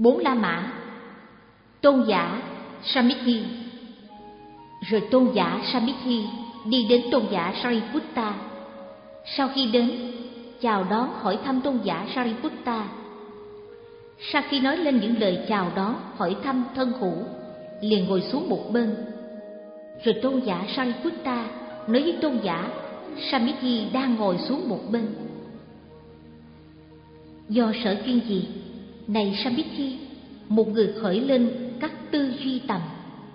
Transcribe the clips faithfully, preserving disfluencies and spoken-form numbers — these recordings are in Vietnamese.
bốn La Mã, tôn giả Samithi. Rồi tôn giả Samithi đi đến tôn giả Sariputta. Sau khi đến, chào đón hỏi thăm tôn giả Sariputta. Sau khi nói lên những lời chào đón hỏi thăm thân hữu, liền ngồi xuống một bên. Rồi tôn giả Sariputta nói với tôn giả Samithi đang ngồi xuống một bên: do sở duyên gì, này Samithi, một người khởi lên các tư duy tầm?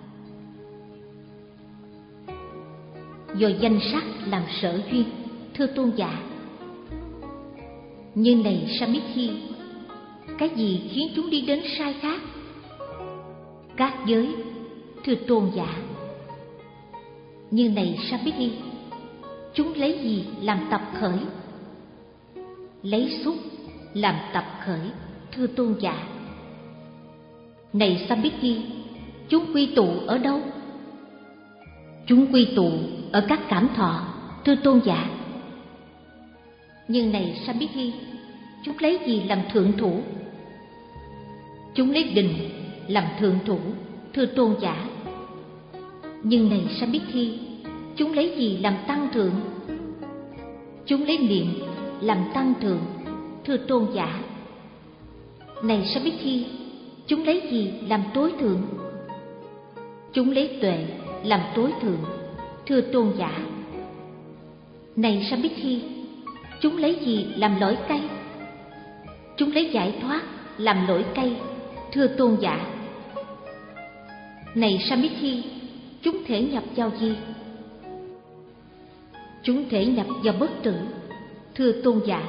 Do danh sắc làm sở duyên, thưa tôn giả. Nhưng này Samithi, cái gì khiến chúng đi đến sai khác? Các giới, thưa tôn giả. Nhưng này Samithi, chúng lấy gì làm tập khởi? Lấy xúc làm tập khởi, thưa tôn giả. Này Samithi, chúng quy tụ ở đâu? Chúng quy tụ ở các cảm thọ, thưa tôn giả. Nhưng này Samithi, chúng lấy gì làm thượng thủ? Chúng lấy định làm thượng thủ, thưa tôn giả. Nhưng này Samithi, chúng lấy gì làm tăng thượng? Chúng lấy niệm làm tăng thượng, thưa tôn giả. Này Samithi, chúng lấy gì làm tối thượng? Chúng lấy tuệ làm tối thượng, thưa tôn giả. Này Samithi, chúng lấy gì làm lỗi cay? Chúng lấy giải thoát làm lỗi cay, thưa tôn giả. Này Samithi, chúng thể nhập vào gì? Chúng thể nhập vào bất tử, thưa tôn giả.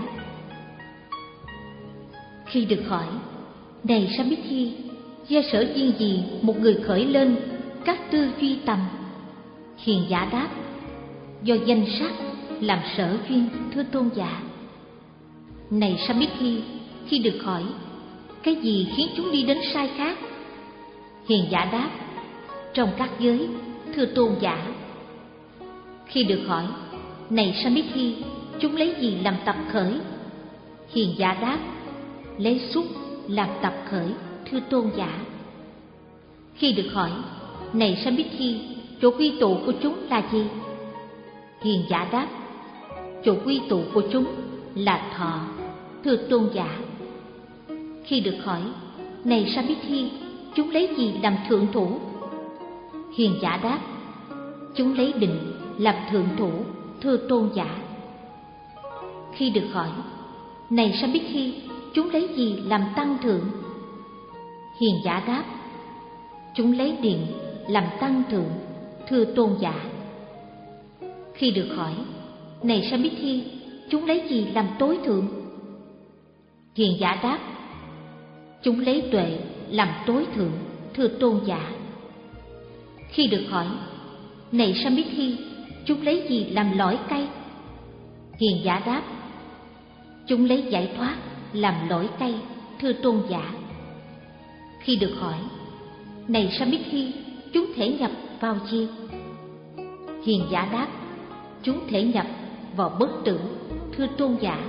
Khi được hỏi, này Samithi, do sở duyên gì một người khởi lên các tư duy tầm? Hiền giả đáp: do danh sắc làm sở duyên, thưa tôn giả. Này Samithi, khi được hỏi, cái gì khiến chúng đi đến sai khác? Hiền giả đáp: trong các giới, thưa tôn giả. Khi được hỏi, này Samithi, chúng lấy gì làm tập khởi? Hiền giả đáp: lấy xúc làm tập khởi, thưa tôn giả. Khi được hỏi, này Samithi, chỗ quy tụ của chúng là gì? Hiền giả đáp: chỗ quy tụ của chúng là thọ, thưa tôn giả. Khi được hỏi, này Samithi, chúng lấy gì làm thượng thủ? Hiền giả đáp: chúng lấy định làm thượng thủ, thưa tôn giả. Khi được hỏi, này Samithi, chúng lấy gì làm tăng thượng? Hiền giả đáp: chúng lấy điện làm tăng thượng, thưa tôn giả. Khi được hỏi, này Samithi, chúng lấy gì làm tối thượng? Hiền giả đáp: chúng lấy tuệ làm tối thượng, thưa tôn giả. Khi được hỏi, này Samithi, chúng lấy gì làm lỗi cay? Hiền giả đáp: chúng lấy giải thoát làm lỗi cay, thưa tôn giả. Khi được hỏi, này Samithi, chúng thể nhập vào gì? Hiền giả đáp: chúng thể nhập vào bất tử, thưa tôn giả.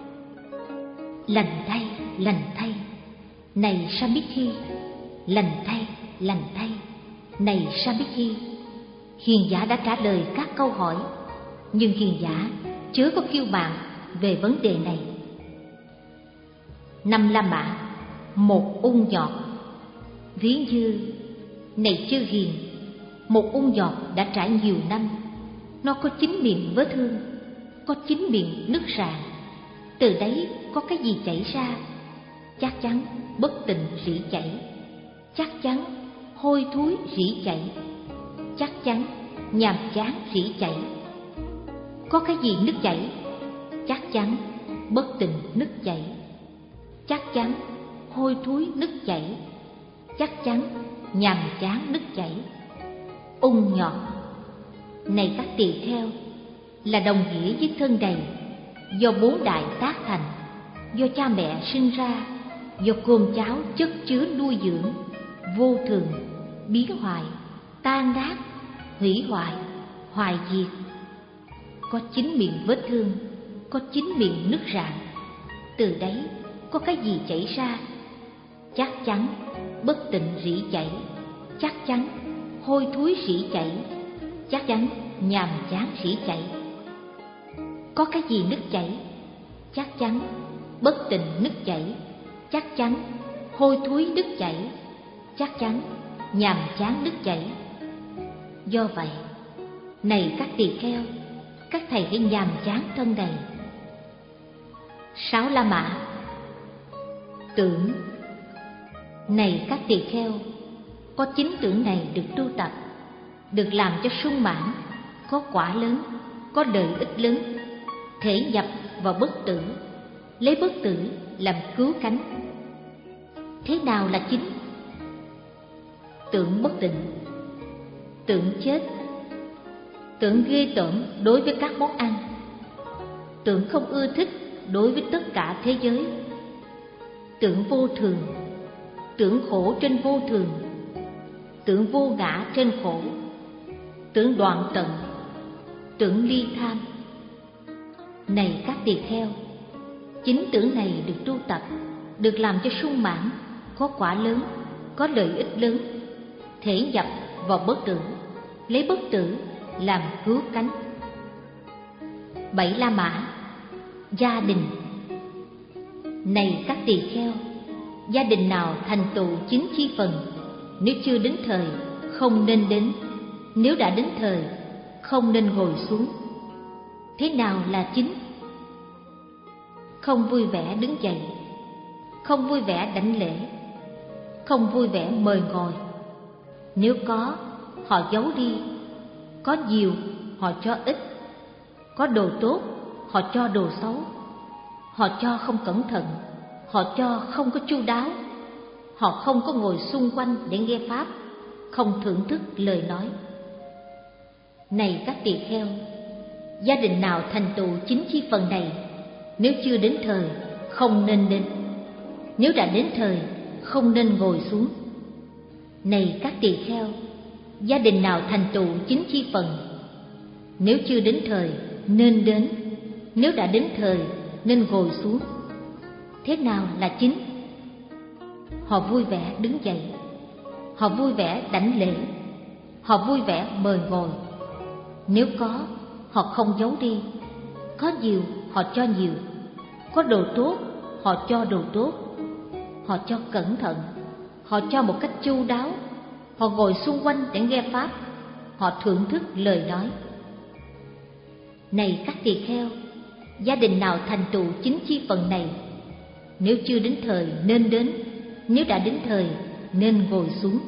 Lành thay, lành thay, này Samithi, lành thay, lành thay, này Samithi. Hiền giả đã trả lời các câu hỏi, nhưng hiền giả chớ có kiêu mạn về vấn đề này. Năm La Mã, một ung nhọt. Ví như, này chư hiền, một ung nhọt đã trải nhiều năm, nó có chín miệng vết thương, có chín miệng nứt rạn. Từ đấy có cái gì chảy ra? Chắc chắn bất tịnh rỉ chảy, chắc chắn hôi thối rỉ chảy, chắc chắn nhàm chán rỉ chảy. Có cái gì nứt chảy? Chắc chắn bất tịnh nứt chảy, chắc chắn hôi thối nứt chảy, chắc chắn nhàm chán nứt chảy. Ung nhọt, này các tỳ kheo, là đồng nghĩa với thân đầy, do bốn đại tác thành, do cha mẹ sinh ra, do cơm cháo chất chứa nuôi dưỡng, vô thường, biến hoại, tan nát, hủy hoại, hoại diệt. Có chín miệng vết thương, có chín miệng nứt rạn. Từ đấy có cái gì chảy ra? chắc chắn bất tịnh rỉ chảy, chắc chắn hôi thối rỉ chảy, chắc chắn nhàm chán rỉ chảy. Có cái gì nứt chảy? Chắc chắn bất tịnh nứt chảy, chắc chắn hôi thối nứt chảy, chắc chắn nhàm chán nứt chảy. Do vậy, này các tỳ kheo, các thầy hãy nhàm chán thân này. Sáu La Mã. Tưởng. Này các tỳ kheo, có chín tưởng này được tu tập, được làm cho sung mãn, có quả lớn, có lợi ích lớn, thể nhập vào bất tử, lấy bất tử làm cứu cánh. Thế nào là chín? Tưởng bất tịnh, tưởng chết, tưởng ghê tởm đối với các món ăn, tưởng không ưa thích đối với tất cả thế giới, tưởng vô thường, tưởng khổ trên vô thường, tưởng vô ngã trên khổ, tưởng đoạn tận, tưởng ly tham. Này các tỳ kheo, chín tưởng này được tu tập, được làm cho sung mãn, có quả lớn, có lợi ích lớn, thể nhập vào bất tử, lấy bất tử làm cứu cánh. Bảy La Mã. Gia đình. Này các tỳ kheo, gia đình nào thành tựu chín chi phần, nếu chưa đến thời không nên đến, nếu đã đến thời không nên ngồi xuống. Thế nào là chín? Không vui vẻ đứng dậy, không vui vẻ đảnh lễ, không vui vẻ mời ngồi. Nếu có, họ giấu đi, có nhiều họ cho ít, có đồ tốt họ cho đồ xấu, họ cho không cẩn thận, họ cho không có chu đáo, họ không có ngồi xung quanh để nghe pháp, không thưởng thức lời nói. Này các tỳ kheo, gia đình nào thành tựu chín chi phần này, nếu chưa đến thời không nên đến, nếu đã đến thời không nên ngồi xuống. Này các tỳ kheo, gia đình nào thành tựu chín chi phần, nếu chưa đến thời nên đến, nếu đã đến thời nên ngồi xuống. Thế nào là chín? Họ vui vẻ đứng dậy, họ vui vẻ đảnh lễ, họ vui vẻ mời ngồi. Nếu có, họ không giấu đi, có nhiều họ cho nhiều, có đồ tốt họ cho đồ tốt, họ cho cẩn thận, họ cho một cách chu đáo, họ ngồi xung quanh để nghe pháp, họ thưởng thức lời nói. Này các tỳ kheo, gia đình nào thành tựu chín chi phần này, nếu chưa đến thời nên đến, nếu đã đến thời nên ngồi xuống.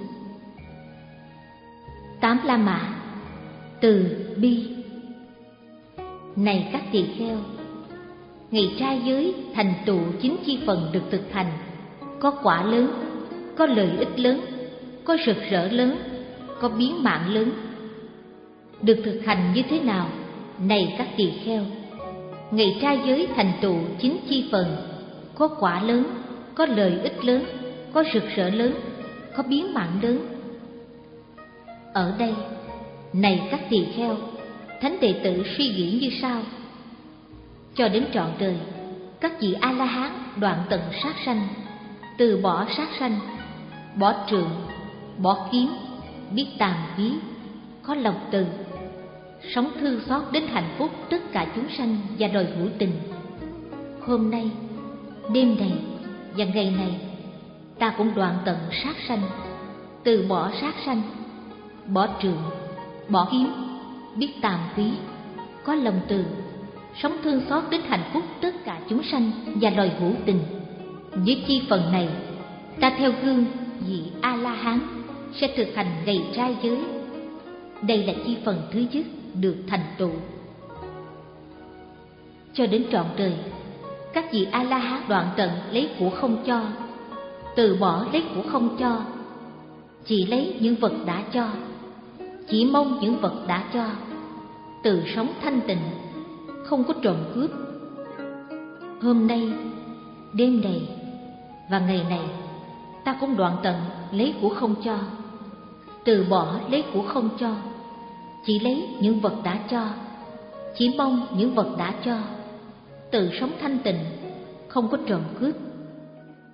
Tám La Mã. Từ bi. Này các tỳ kheo, ngày trai giới thành tựu chín chi phần được thực hành, có quả lớn, có lợi ích lớn, có rực rỡ lớn, có biến mạng lớn. Được thực hành như thế nào? Này các tỳ kheo, ngày trai giới thành tựu chín chi phần, có quả lớn, có lợi ích lớn, có rực rỡ lớn, có biến mạng lớn. Ở đây, này các tỳ kheo, thánh đệ tử suy nghĩ như sau: cho đến trọn đời, các vị A La Hán đoạn tận sát sanh, từ bỏ sát sanh, bỏ trượng, bỏ kiếm, biết tàm quý, có lòng từ, sống thương xót đến hạnh phúc tất cả chúng sanh và đòi hữu tình. Hôm nay, đêm này và ngày này, ta cũng đoạn tận sát sanh, từ bỏ sát sanh, bỏ trượng, bỏ kiếm, biết tàm quý, có lòng từ, sống thương xót đến hạnh phúc tất cả chúng sanh và đòi hữu tình. Với chi phần này, ta theo gương vị A La Hán sẽ thực hành ngày trai giới. Đây là chi phần thứ nhất được thành tựu. Cho đến trọn đời, các vị A La Hán đoạn tận lấy của không cho, từ bỏ lấy của không cho, chỉ lấy những vật đã cho, chỉ mong những vật đã cho, từ sống thanh tịnh, không có trộm cướp. Hôm nay, đêm này và ngày này, ta cũng đoạn tận lấy của không cho, từ bỏ lấy của không cho, chỉ lấy những vật đã cho, chỉ mong những vật đã cho, từ sống thanh tịnh, không có trộm cướp.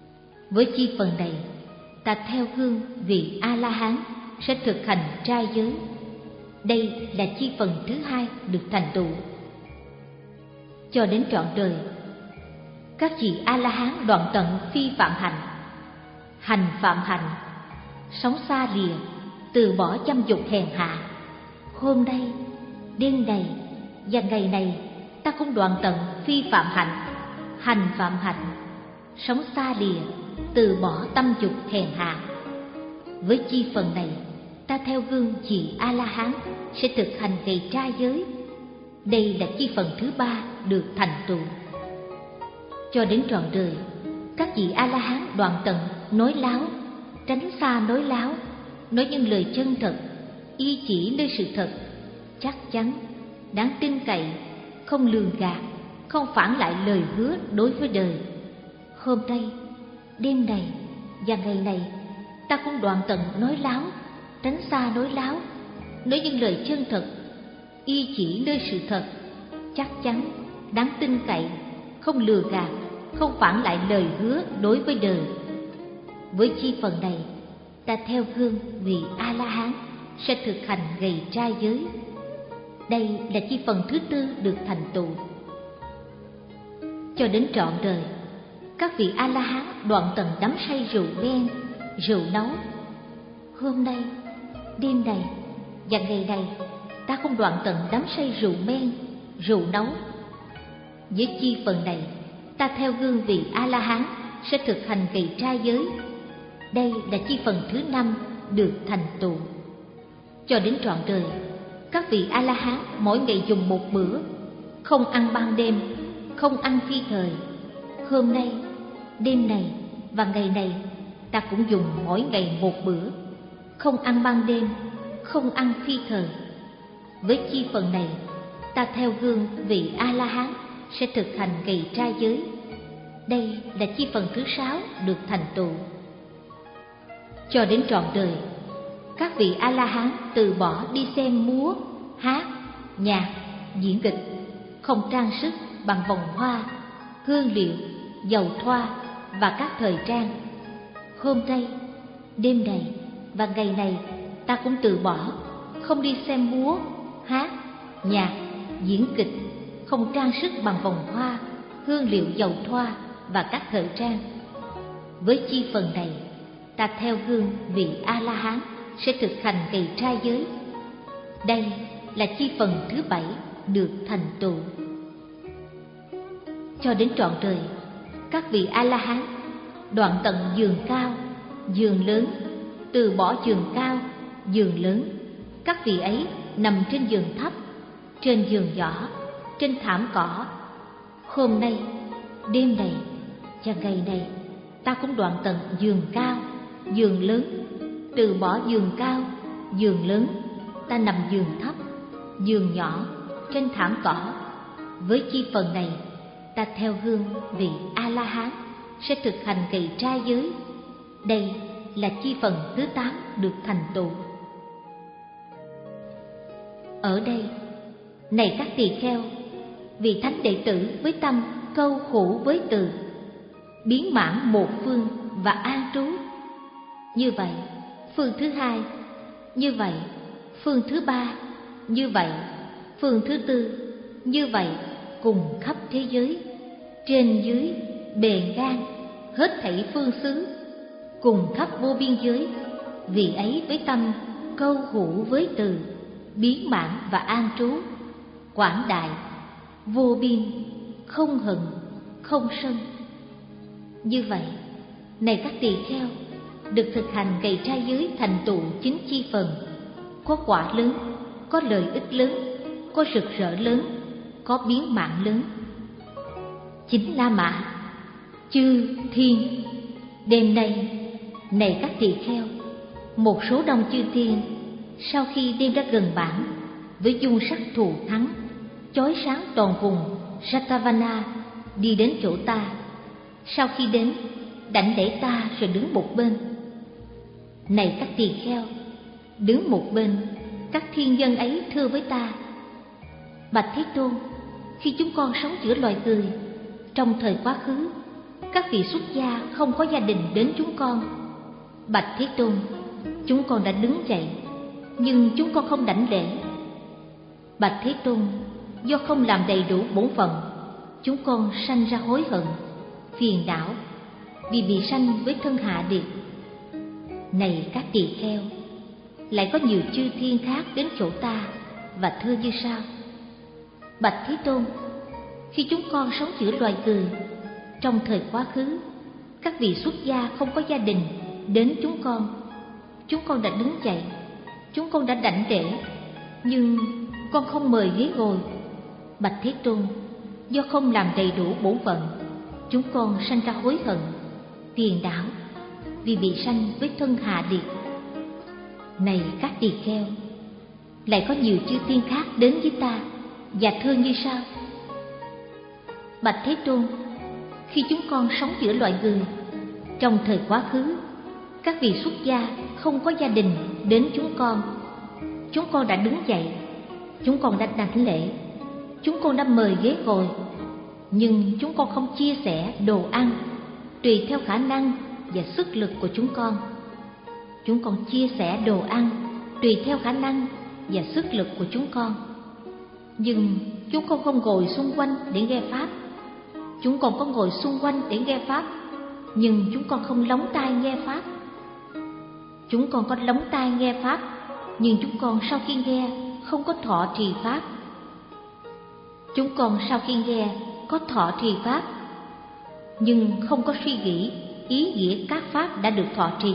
Với chi phần này, ta theo gương vị A-la-hán sẽ thực hành trai giới. Đây là chi phần thứ hai được thành tựu. Cho đến trọn đời, các vị A-la-hán đoạn tận phi phạm hạnh, hành phạm hạnh, sống xa lìa, từ bỏ dâm dục hèn hạ. Hôm nay, đêm này và ngày này, ta cũng đoạn tận phi phạm hạnh, hành phạm hạnh, sống xa lìa, từ bỏ tâm dục hèn hạ. Với chi phần này, ta theo gương vị A-la-hán sẽ thực hành ngày trai giới. Đây là chi phần thứ ba được thành tựu. Cho đến trọn đời, các vị A-la-hán đoạn tận nói láo, tránh xa nói láo, nói những lời chân thật, y chỉ nơi sự thật, chắc chắn, đáng tin cậy, không lường gạt, không phản lại lời hứa đối với đời. Hôm nay, đêm này và ngày này, ta cũng đoạn tận nói láo, tránh xa nói láo, nói những lời chân thật, y chỉ nơi sự thật, chắc chắn, đáng tin cậy, không lừa gạt, không phản lại lời hứa đối với đời. Với chi phần này, ta theo gương vị A-la-hán sẽ thực hành ngày trai giới. Đây là chi phần thứ tư được thành tựu. Cho đến trọn đời, các vị A-la-hán đoạn tận đắm say rượu men, rượu nấu. Hôm nay, đêm này và ngày này, ta không đoạn tận đắm say rượu men, rượu nấu. Với chi phần này, ta theo gương vị A-la-hán sẽ thực hành ngày trai giới. Đây là chi phần thứ năm được thành tựu. Cho đến trọn đời, các vị A-la-hán mỗi ngày dùng một bữa, không ăn ban đêm, không ăn phi thời. Hôm nay, đêm này và ngày này, ta cũng dùng mỗi ngày một bữa, không ăn ban đêm, không ăn phi thời. Với chi phần này, ta theo gương vị A-la-hán sẽ thực hành ngày trai giới. Đây là chi phần thứ sáu được thành tựu. Cho đến trọn đời, các vị A-la-hán từ bỏ đi xem múa, hát, nhạc, diễn kịch, không trang sức bằng vòng hoa, hương liệu, dầu thoa và các thời trang. Hôm nay, đêm này và ngày này, ta cũng từ bỏ, không đi xem múa, hát, nhạc, diễn kịch, không trang sức bằng vòng hoa, hương liệu dầu thoa và các thời trang. Với chi phần này, ta theo gương vị A-la-hán sẽ thực hành ngày trai giới. Đây là chi phần thứ bảy được thành tựu. Cho đến trọn đời, các vị A-la-hán đoạn tận giường cao, giường lớn, từ bỏ giường cao, giường lớn. Các vị ấy nằm trên giường thấp, trên giường nhỏ, trên thảm cỏ. Hôm nay, đêm này và ngày này, ta cũng đoạn tận giường cao, giường lớn, từ bỏ giường cao, giường lớn. Ta nằm giường thấp, giường nhỏ, trên thảm cỏ. Với chi phần này, ta theo gương vị A-la-hán sẽ thực hành ngày trai giới. Đây là chi phần thứ tám được thành tựu. Ở đây, này các tỳ kheo, vị thánh đệ tử với tâm câu khổ với từ, biến mãn một phương và an trú. Như vậy, phương thứ hai, như vậy, phương thứ ba, như vậy, phương thứ tư, như vậy, cùng khắp thế giới, trên dưới, bề ngang, hết thảy phương xứ, cùng khắp vô biên giới, vị ấy với tâm câu hữu với từ, biến mãn và an trú, quảng đại, vô biên, không hận, không sân. Như vậy, này các tỳ kheo, được thực hành ngày trai giới thành tựu chính chi phần, có quả lớn, có lợi ích lớn, có rực rỡ lớn, có biến mạng lớn. Chính La Mã, chư thiên, đêm nay, này các tỳ kheo, một số đông chư thiên sau khi đêm đã gần bản với dung sắc thù thắng, chói sáng toàn vùng Satavana, đi đến chỗ ta. Sau khi đến, đảnh lễ ta rồi đứng một bên. Này các tỳ kheo, đứng một bên, các thiên nhân ấy thưa với ta: Bạch Thế Tôn, khi chúng con sống giữa loài người, trong thời quá khứ, các vị xuất gia không có gia đình đến chúng con. Bạch Thế Tôn, chúng con đã đứng dậy, nhưng chúng con không đảnh lễ. Bạch Thế Tôn, do không làm đầy đủ bổn phận, chúng con sanh ra hối hận, phiền não, vì bị sanh với thân hạ điệt. Này các tỳ kheo, lại có nhiều chư thiên khác đến chỗ ta và thưa như sau: Bạch Thế Tôn, khi chúng con sống giữa loài người, trong thời quá khứ, các vị xuất gia không có gia đình đến chúng con. Chúng con đã đứng dậy, chúng con đã đảnh lễ, nhưng con không mời ghế ngồi. Bạch Thế Tôn, do không làm đầy đủ bổn phận, chúng con sanh ra hối hận, phiền não, vì bị sanh với thân hạ điệt. Này các tỳ kheo, lại có nhiều chư thiên khác đến với ta và thưa như sau: Bạch Thế Tôn, khi chúng con sống giữa loài người, trong thời quá khứ, các vị xuất gia không có gia đình đến chúng con. Chúng con đã đứng dậy, chúng con đã đảnh lễ, chúng con đã mời ghế ngồi, nhưng chúng con không chia sẻ đồ ăn tùy theo khả năng và sức lực của chúng con. Chúng con chia sẻ đồ ăn tùy theo khả năng và sức lực của chúng con, nhưng chúng con không ngồi xung quanh để nghe pháp. Chúng con có ngồi xung quanh để nghe pháp, nhưng chúng con không lóng tai nghe pháp. Chúng con có lóng tai nghe pháp, nhưng chúng con sau khi nghe không có thọ trì pháp. Chúng con sau khi nghe có thọ trì pháp, nhưng không có suy nghĩ ý nghĩa các pháp đã được thọ trì.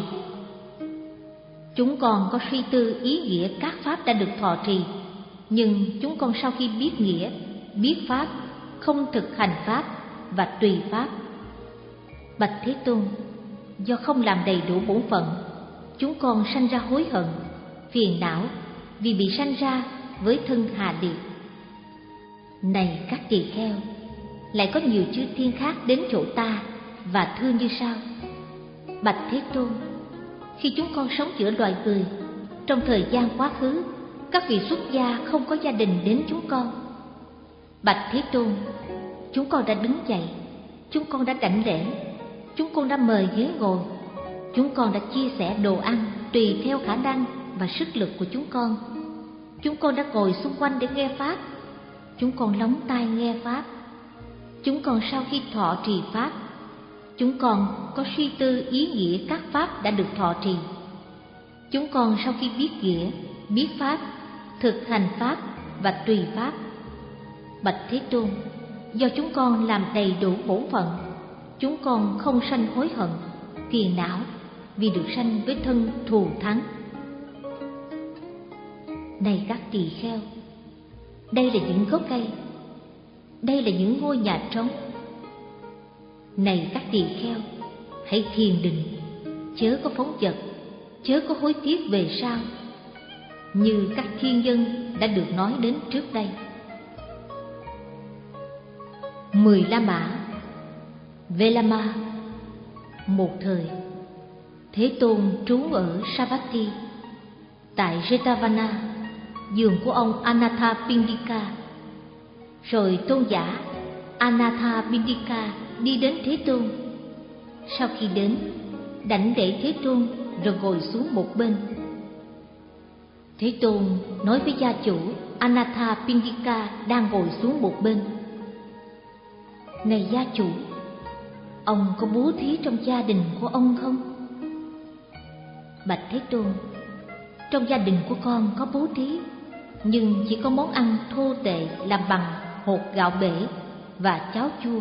Chúng con có suy tư ý nghĩa các pháp đã được thọ trì, nhưng chúng con sau khi biết nghĩa, biết pháp, không thực hành pháp và tùy pháp. Bạch Thế Tôn, do không làm đầy đủ bổn phận, chúng con sanh ra hối hận, phiền não, vì bị sanh ra với thân hạ điệt. Này các tỳ kheo, lại có nhiều chư thiên khác đến chỗ ta và thưa như sau: Bạch Thế Tôn, khi chúng con sống giữa loài người, trong thời gian quá khứ, các vị xuất gia không có gia đình đến chúng con. Bạch Thế Tôn, chúng con đã đứng dậy, chúng con đã đảnh lễ, chúng con đã mời ghế ngồi, chúng con đã chia sẻ đồ ăn tùy theo khả năng và sức lực của chúng con. Chúng con đã ngồi xung quanh để nghe pháp, chúng con lóng tai nghe pháp. Chúng con sau khi thọ trì pháp, chúng con có suy tư ý nghĩa các pháp đã được thọ trì. Chúng con sau khi biết nghĩa, biết pháp, thực hành pháp và tùy pháp. Bạch Thế Tôn, do chúng con làm đầy đủ bổn phận, chúng con không sanh hối hận, phiền não, vì được sanh với thân thù thắng. Này các tỳ kheo, đây là những gốc cây, đây là những ngôi nhà trống. Này các tỳ kheo, hãy thiền định, chớ có phóng dật, chớ có hối tiếc về sau, như các thiên dân đã được nói đến trước đây. Mười La Mã. Velama. Một thời, Thế Tôn trú ở Savatthi, tại Jetavana, vườn của ông Anathapindika. Rồi tôn giả Anathapindika đi đến Thế Tôn. Sau khi đến, đảnh lễ Thế Tôn rồi ngồi xuống một bên. Thế Tôn nói với gia chủ Anathapindika đang ngồi xuống một bên: Này gia chủ, ông có bố thí trong gia đình của ông không? Bạch Thế Tôn, trong gia đình của con có bố thí, nhưng chỉ có món ăn thô tệ làm bằng hột gạo bể và cháo chua.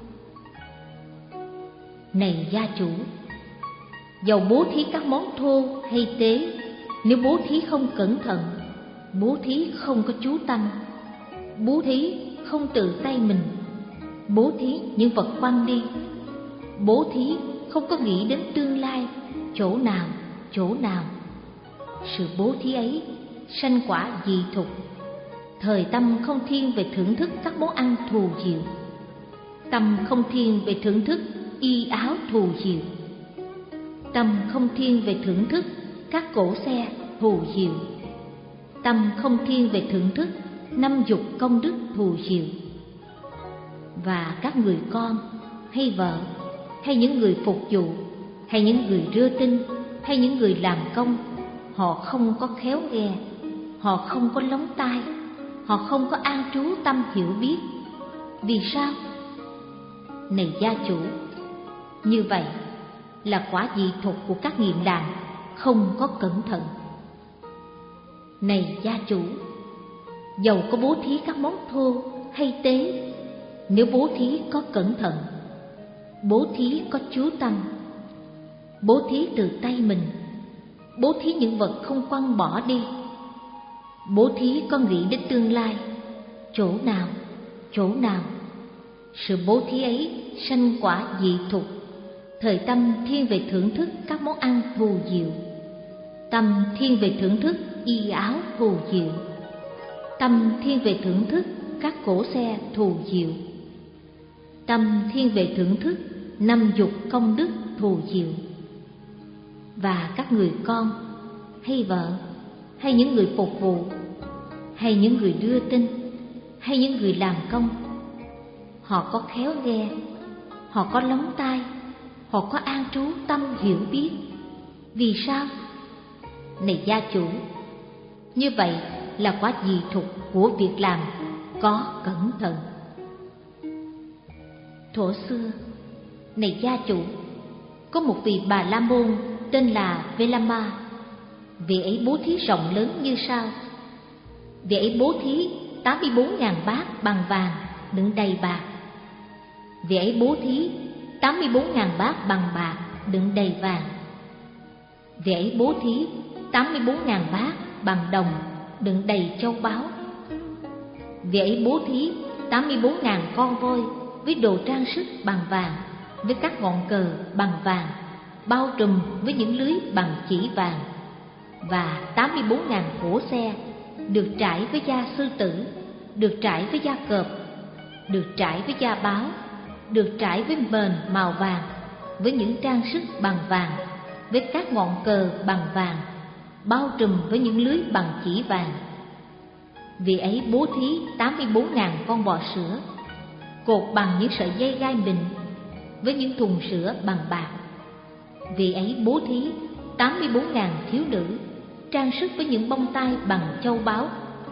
Này gia chủ, dầu bố thí các món thô hay tế, nếu bố thí không cẩn thận, bố thí không có chú tâm, bố thí không tự tay mình, bố thí những vật quăng đi, bố thí không có nghĩ đến tương lai, chỗ nào, chỗ nào, sự bố thí ấy sanh quả dị thục. Thời tâm không thiên về thưởng thức các món ăn thù diệu, tâm không thiên về thưởng thức y áo thù diệu, tâm không thiên về thưởng thức các cỗ xe thù diệu, tâm không thiên về thưởng thức năm dục công đức thù diệu. Và các người con hay vợ hay những người phục vụ, hay những người đưa tin, hay những người làm công, họ không có khéo nghe, họ không có lóng tai, họ không có an trú tâm hiểu biết. Vì sao? Này gia chủ, như vậy là quả dị thục của các nghiệp làm không có cẩn thận. Này gia chủ, dầu có bố thí các món thô hay tế, nếu bố thí có cẩn thận, bố thí có chú tâm, bố thí từ tay mình, bố thí những vật không quăng bỏ đi, bố thí có nghĩ đến tương lai, chỗ nào, chỗ nào, sự bố thí ấy sanh quả dị thục. Thời tâm thiên về thưởng thức các món ăn phù diệu, tâm thiên về thưởng thức y áo phù diệu, tâm thiên về thưởng thức các cỗ xe thù diệu, tâm thiên về thưởng thức năm dục công đức thù diệu. Và các người con, hay vợ, hay những người phục vụ, hay những người đưa tin, hay những người làm công, họ có khéo nghe, họ có lóng tai, họ có an trú tâm hiểu biết. Vì sao? Này gia chủ, như vậy là quả dị thục của việc làm có cẩn thận. Thuở xưa, này gia chủ, có một vị Bà La Môn tên là Velama. Vị ấy bố thí rộng lớn như sau. Vị ấy bố thí tám mươi bốn ngàn bát bằng vàng đựng đầy bạc. Vị ấy bố thí tám mươi bốn ngàn bát bằng bạc đựng đầy vàng. Vị ấy bố thí tám mươi bốn ngàn bát bằng đồng đựng đầy châu báu. Vị ấy bố thí tám mươi bốn ngàn con voi với đồ trang sức bằng vàng, với các ngọn cờ bằng vàng, bao trùm với những lưới bằng chỉ vàng, và tám mươi bốn ngàn cỗ xe được trải với da sư tử, được trải với da cọp, được trải với da báo, được trải với mền màu vàng, với những trang sức bằng vàng, với các ngọn cờ bằng vàng, bao trùm với những lưới bằng chỉ vàng. Vị ấy bố thí tám mươi bốn ngàn con bò sữa, cột bằng những sợi dây gai mịn, với những thùng sữa bằng bạc. Vị ấy bố thí tám mươi bốn ngàn thiếu nữ, trang sức với những bông tai bằng châu báu.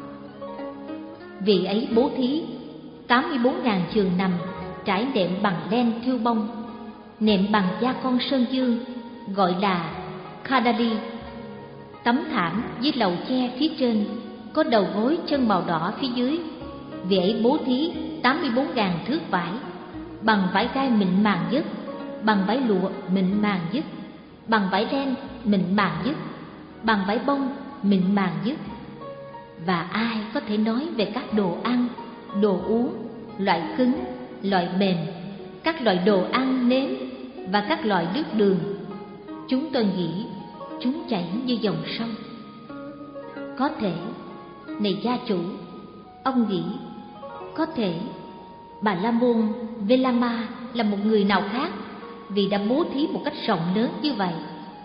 Vị ấy bố thí tám mươi bốn ngàn giường nằm trải nệm bằng len thiêu bông, nệm bằng da con sơn dương, gọi là Khadali. Tấm thảm với lầu che phía trên, có đầu gối chân màu đỏ phía dưới. Vị ấy bố thí tám mươi bốn ngàn thước vải, bằng vải gai mịn màng nhất, bằng vải lụa mịn màng nhất, bằng vải len mịn màng nhất, bằng vải bông mịn màng nhất. Và ai có thể nói về các đồ ăn, đồ uống, loại cứng, loại mềm, các loại đồ ăn nếm và các loại nước đường? Chúng tôi nghĩ chúng chảy như dòng sông. Có thể, này gia chủ, ông nghĩ có thể Bà La Môn Velama là một người nào khác vì đã bố thí một cách rộng lớn như vậy.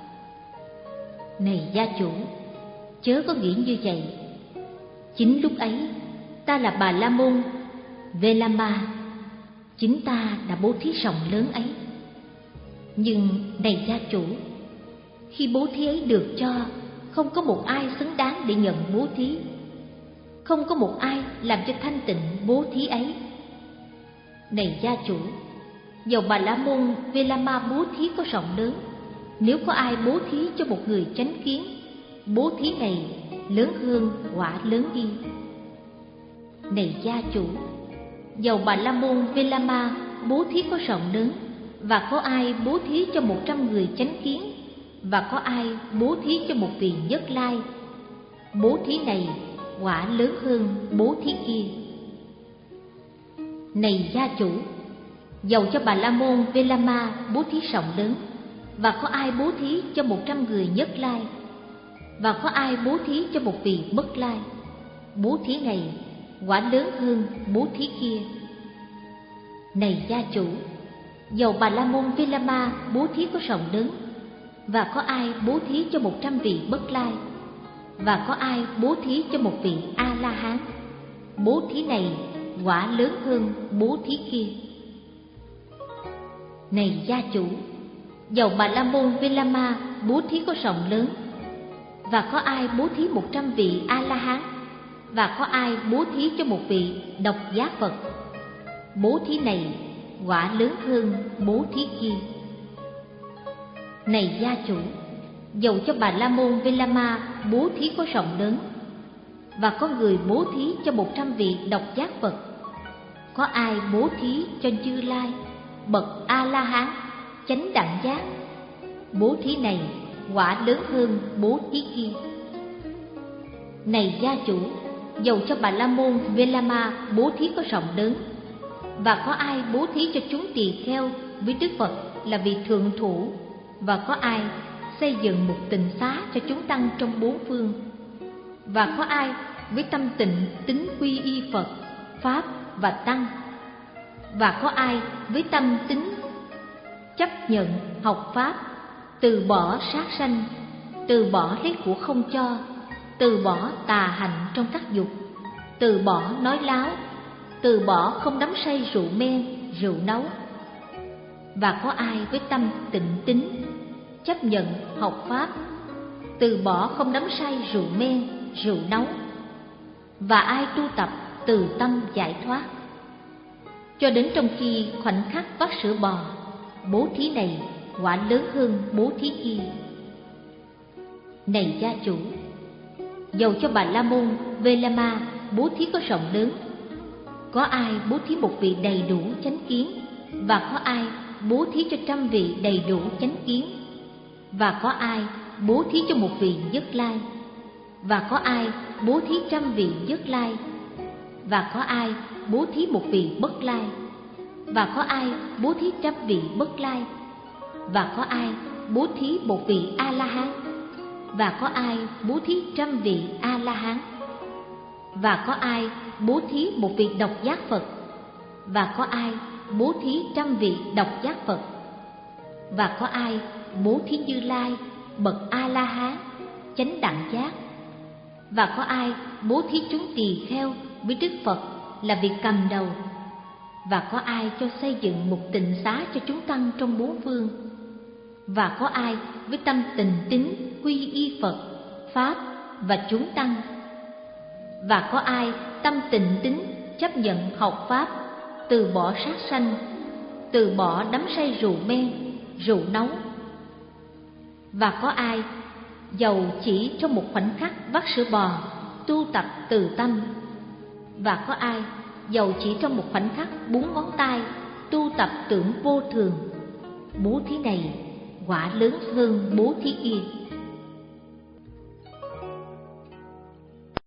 Này gia chủ, chớ có nghĩ như vậy. Chính lúc ấy, ta là Bà La Môn Velama, chính ta đã bố thí rộng lớn ấy. Nhưng này gia chủ, khi bố thí ấy được cho, không có một ai xứng đáng để nhận bố thí, không có một ai làm cho thanh tịnh bố thí ấy. Này gia chủ, dầu Bà La Môn Velama bố thí có rộng lớn, nếu có ai bố thí cho một người chánh kiến, bố thí này lớn hơn quả lớn đi. Này gia chủ, dầu Bà La Môn Velama bố thí có rộng lớn, và có ai bố thí cho một trăm người chánh kiến, và có ai bố thí cho một vị Nhất Lai, bố thí này quả lớn hơn bố thí kia. Này gia chủ, dầu cho Bà La Môn Velama bố thí rộng lớn, và có ai bố thí cho một trăm người Nhất Lai, và có ai bố thí cho một vị Bất Lai, bố thí này quả lớn hơn bố thí kia. Này gia chủ, dầu Bà La Môn Velama bố thí có rộng lớn, và có ai bố thí cho một trăm vị Bất Lai, và có ai bố thí cho một vị A La Hán, bố thí này quả lớn hơn bố thí kia. Này gia chủ, dầu Bà La Môn Vilama bố thí có rộng lớn, và có ai bố thí một trăm vị A-la-hán, và có ai bố thí cho một vị độc giác Phật, bố thí này quả lớn hơn bố thí kia. Này gia chủ, dầu cho Bà La Môn Vilama bố thí có rộng lớn, và có người bố thí cho một trăm vị độc giác Phật, có ai bố thí cho Như Lai bậc A-la-hán chánh đẳng giác, bố thí này quả lớn hơn bố thí kia. Này gia chủ, dầu cho Bà La Môn Vilama bố thí có rộng lớn, và có ai bố thí cho chúng tỳ kheo với Đức Phật là vị thượng thủ, và có ai xây dựng một tịnh xá cho chúng tăng trong bốn phương, và có ai với tâm tịnh tín quy y Phật, Pháp và Tăng, và có ai với tâm tín chấp nhận học Pháp, từ bỏ sát sanh, từ bỏ lấy của không cho, từ bỏ tà hạnh trong các dục, từ bỏ nói láo, từ bỏ không đắm say rượu men, rượu nấu, và có ai với tâm tịnh tín chấp nhận học Pháp, từ bỏ không đắm say rượu men, rượu nấu, và ai tu tập từ tâm giải thoát, cho đến trong khi khoảnh khắc vắt sữa bò, bố thí này quả lớn hơn bố thí kia. Này gia chủ, dầu cho Bà La Môn Vilama bố thí có rộng lớn, có ai bố thí một vị đầy đủ chánh kiến, và có ai bố thí cho trăm vị đầy đủ chánh kiến, và có ai bố thí cho một vị Nhất Lai, và có ai bố thí trăm vị Nhất Lai, và có ai bố thí một vị Bất Lai, và có ai bố thí trăm vị Bất Lai, và có ai bố thí một vị A-la-hán, và có ai bố thí trăm vị A-la-hán, và có ai bố thí một vị độc giác Phật, và có ai bố thí trăm vị độc giác Phật, và có ai bố thí Như Lai bậc A-la-hán chánh đẳng giác, và có ai bố thí chúng tỳ kheo với Đức Phật là vị cầm đầu, và có ai cho xây dựng một tịnh xá cho chúng tăng trong bốn phương, và có ai với tâm tình tín quy y Phật, Pháp và chúng tăng, và có ai tâm tình tín chấp nhận học Pháp, từ bỏ sát sanh, từ bỏ đắm say rượu men, rượu nấu, và có ai dầu chỉ trong một khoảnh khắc vắt sữa bò tu tập từ tâm, và có ai dầu chỉ trong một khoảnh khắc búng ngón tay tu tập tưởng vô thường, bố thí này quả lớn hơn bố thí kia.